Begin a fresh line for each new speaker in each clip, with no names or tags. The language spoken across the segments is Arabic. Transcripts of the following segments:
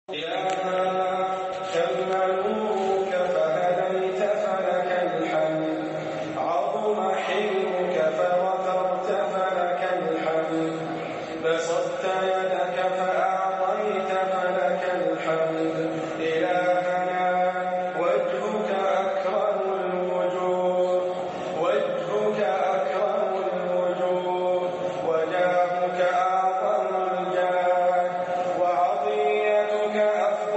إلهنا كملوك فهديت فلك الحمد عظم حلمك فغفرت فلك الحمد بسطت يدك فأعطيت فلك الحمد إلهنا وجهك أكرم الوجود وجهك أكرم الوجود وجاهك أعظم الجاه وعطيتك أفضل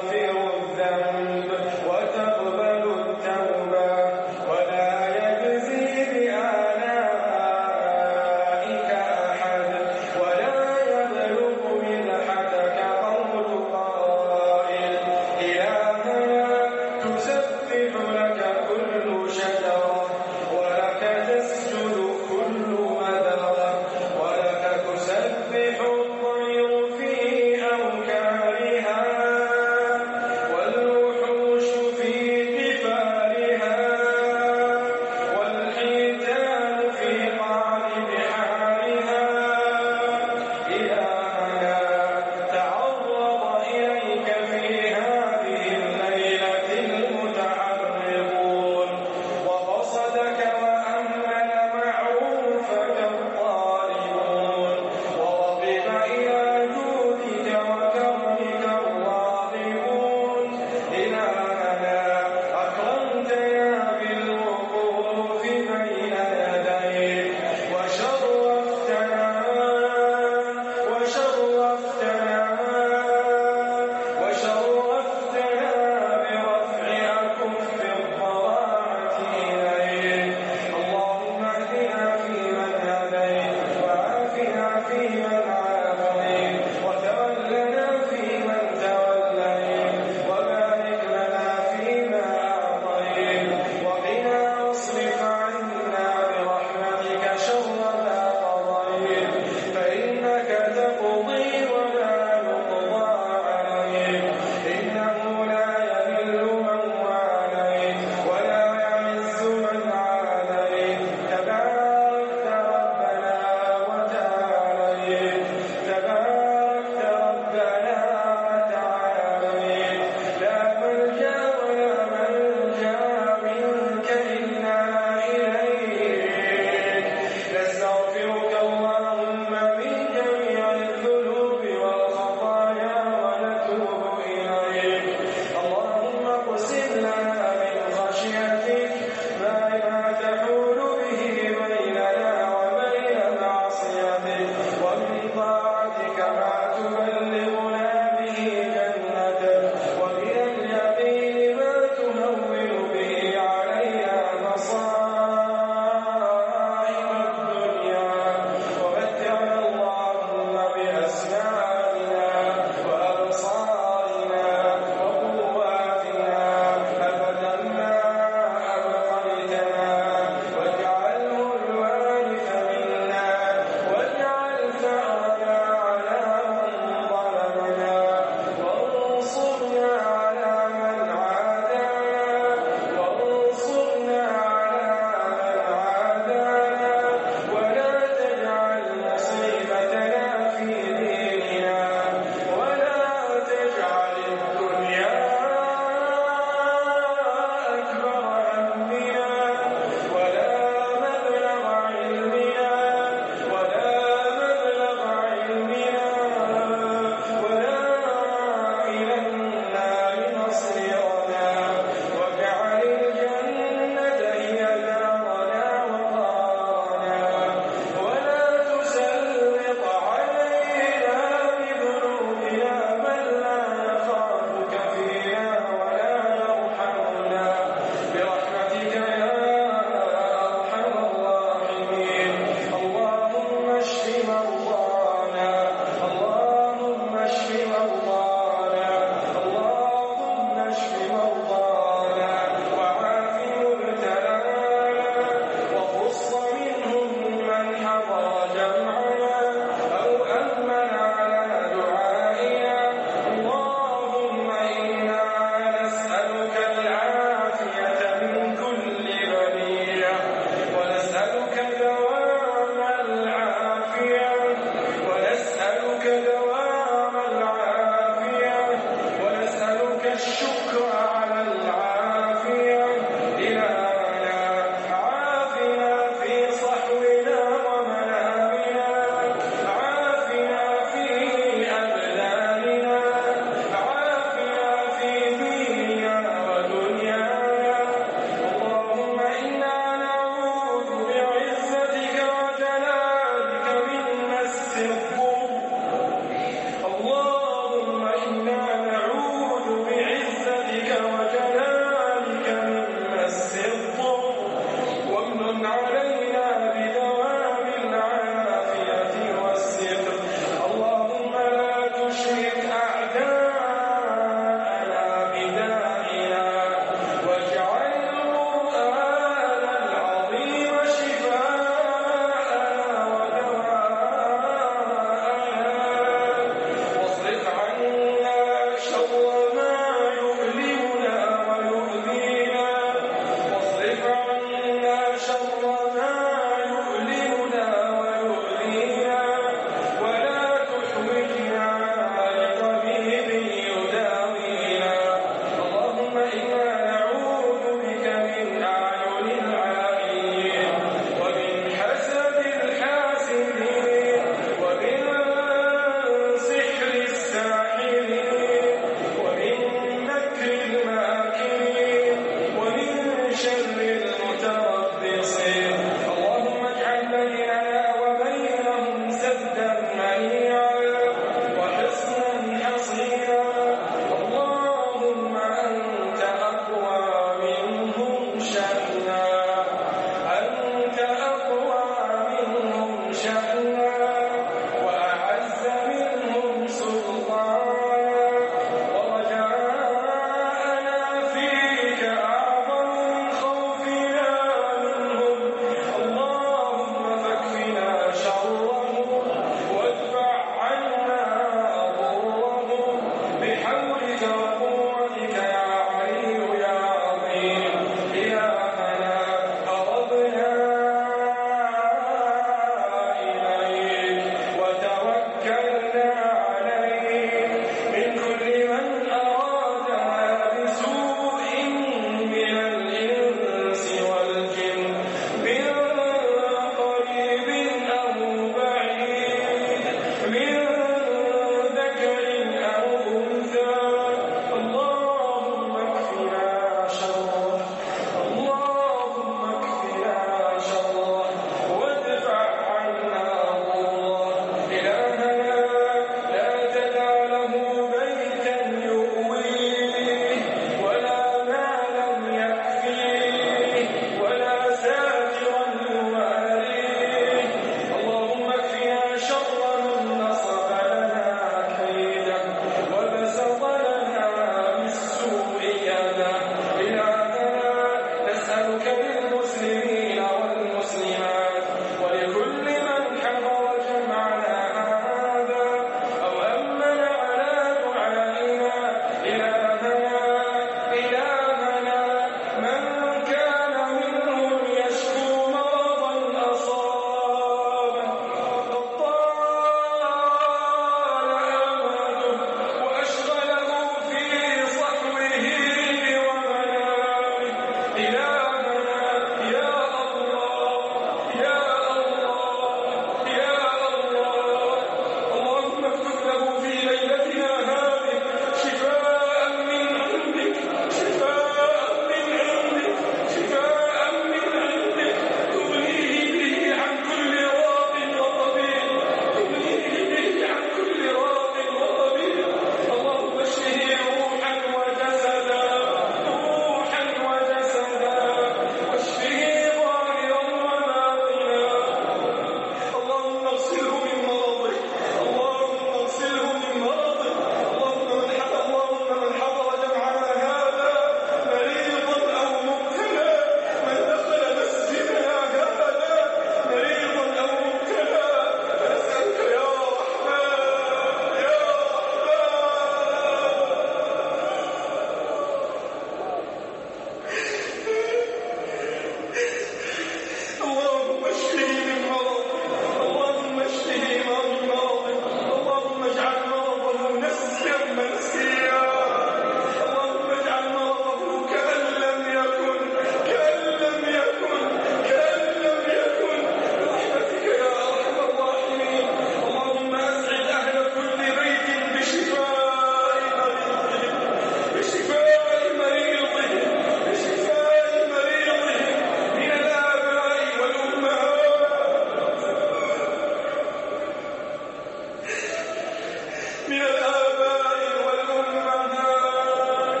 من الآباء والأمهات،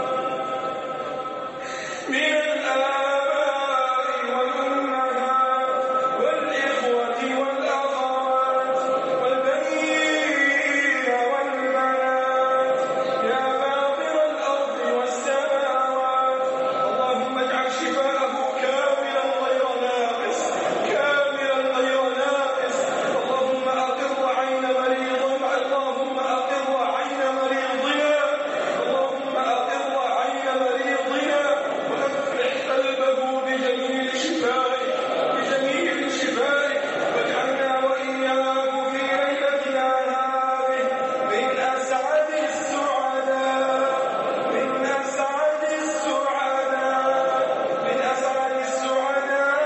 من الآباء والأمهات والإخوة والأخوات والبنين والبنات يا فاطر الأرض والسماوات، اللهم اجعل شفاءه كاملا غير ناقص، كاملا غير ناقص. اللهم أقر عين مريضنا، اللهم أقر عين مريضنا، اللهم أقر عين مريضنا وأفرح قلبه بجميل شفائك، بجميل شفائك، واجعلنا وإياه في ليلتنا هذه من أسعد السعداء، من أسعد السعداء، من أسعد السعداء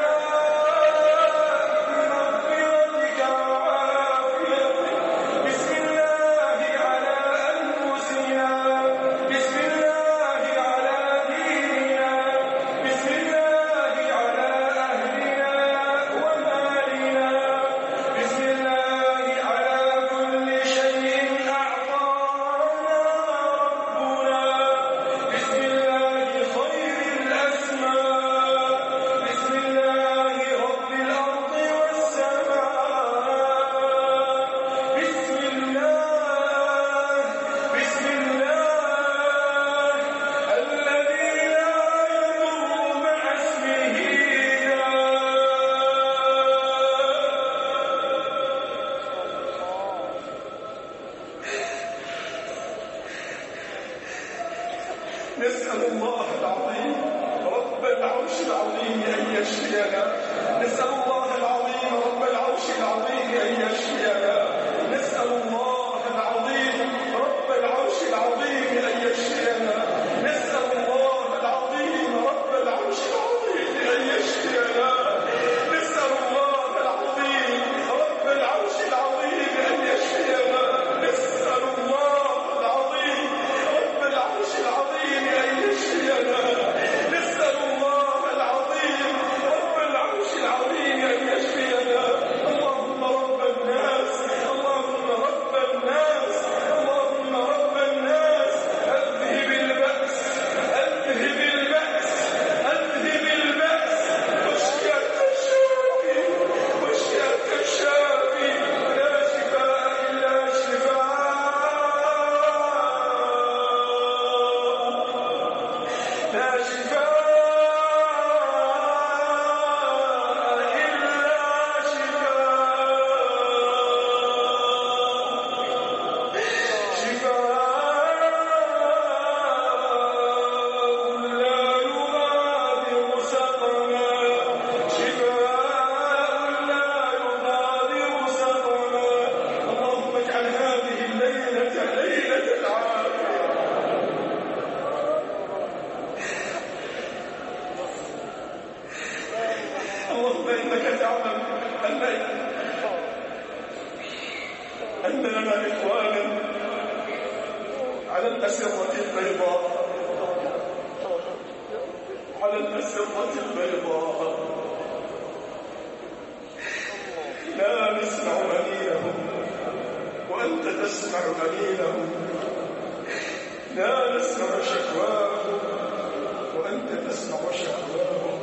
بمغفرتك وعافيتك. بسم الله على أنفسنا، بسم الله على ديننا، بسم الله على أهلنا ومالنا، بسم الله على كل شيء أعطانا ربنا، بسم الله خير الأسماء، بسم الله رب الأرض والسماء، بسم الله، بسم الله الذي لا يضر مع اسمه نسأل الله العظيم رب العرش العظيم أن يشفينا، نسأل الله العظيم رب العرش العظيم أن يشفينا، نسأل الله العظيم رب العرش العظيم أن يشفينا، نسأل الله العظيم رب العرش العظيم أن يشفينا، نسأل الله العظيم رب العرش العظيم أن يشفينا، نسأل الله العظيم رب العرش العظيم أن يشفينا، نسأل الله العظيم رب العرش العظيم أن يشفينا. اللهم رب الناس، اللهم رب الناس، اللهم رب الناس، أذهب البأس، أذهب البأس، أذهب البأس، واشفيك الشافي، واشفيك الشافي، لا شفاء إلا شفاء، لا شفاء إلا شفاء، شفاء لا يغادر سقما، شفاء لا يغادر سقما. اللهم اجعل هذه الليلة ليلة العافية. اللهم إنك تعلم أن لنا إخوانا على الأسرة البيضاء، على الأسرة البيضاء لا نسمع أنينهم وأنت تسمع أنينهم، لا نسمع شكواهم وأنت تسمع شكواهم.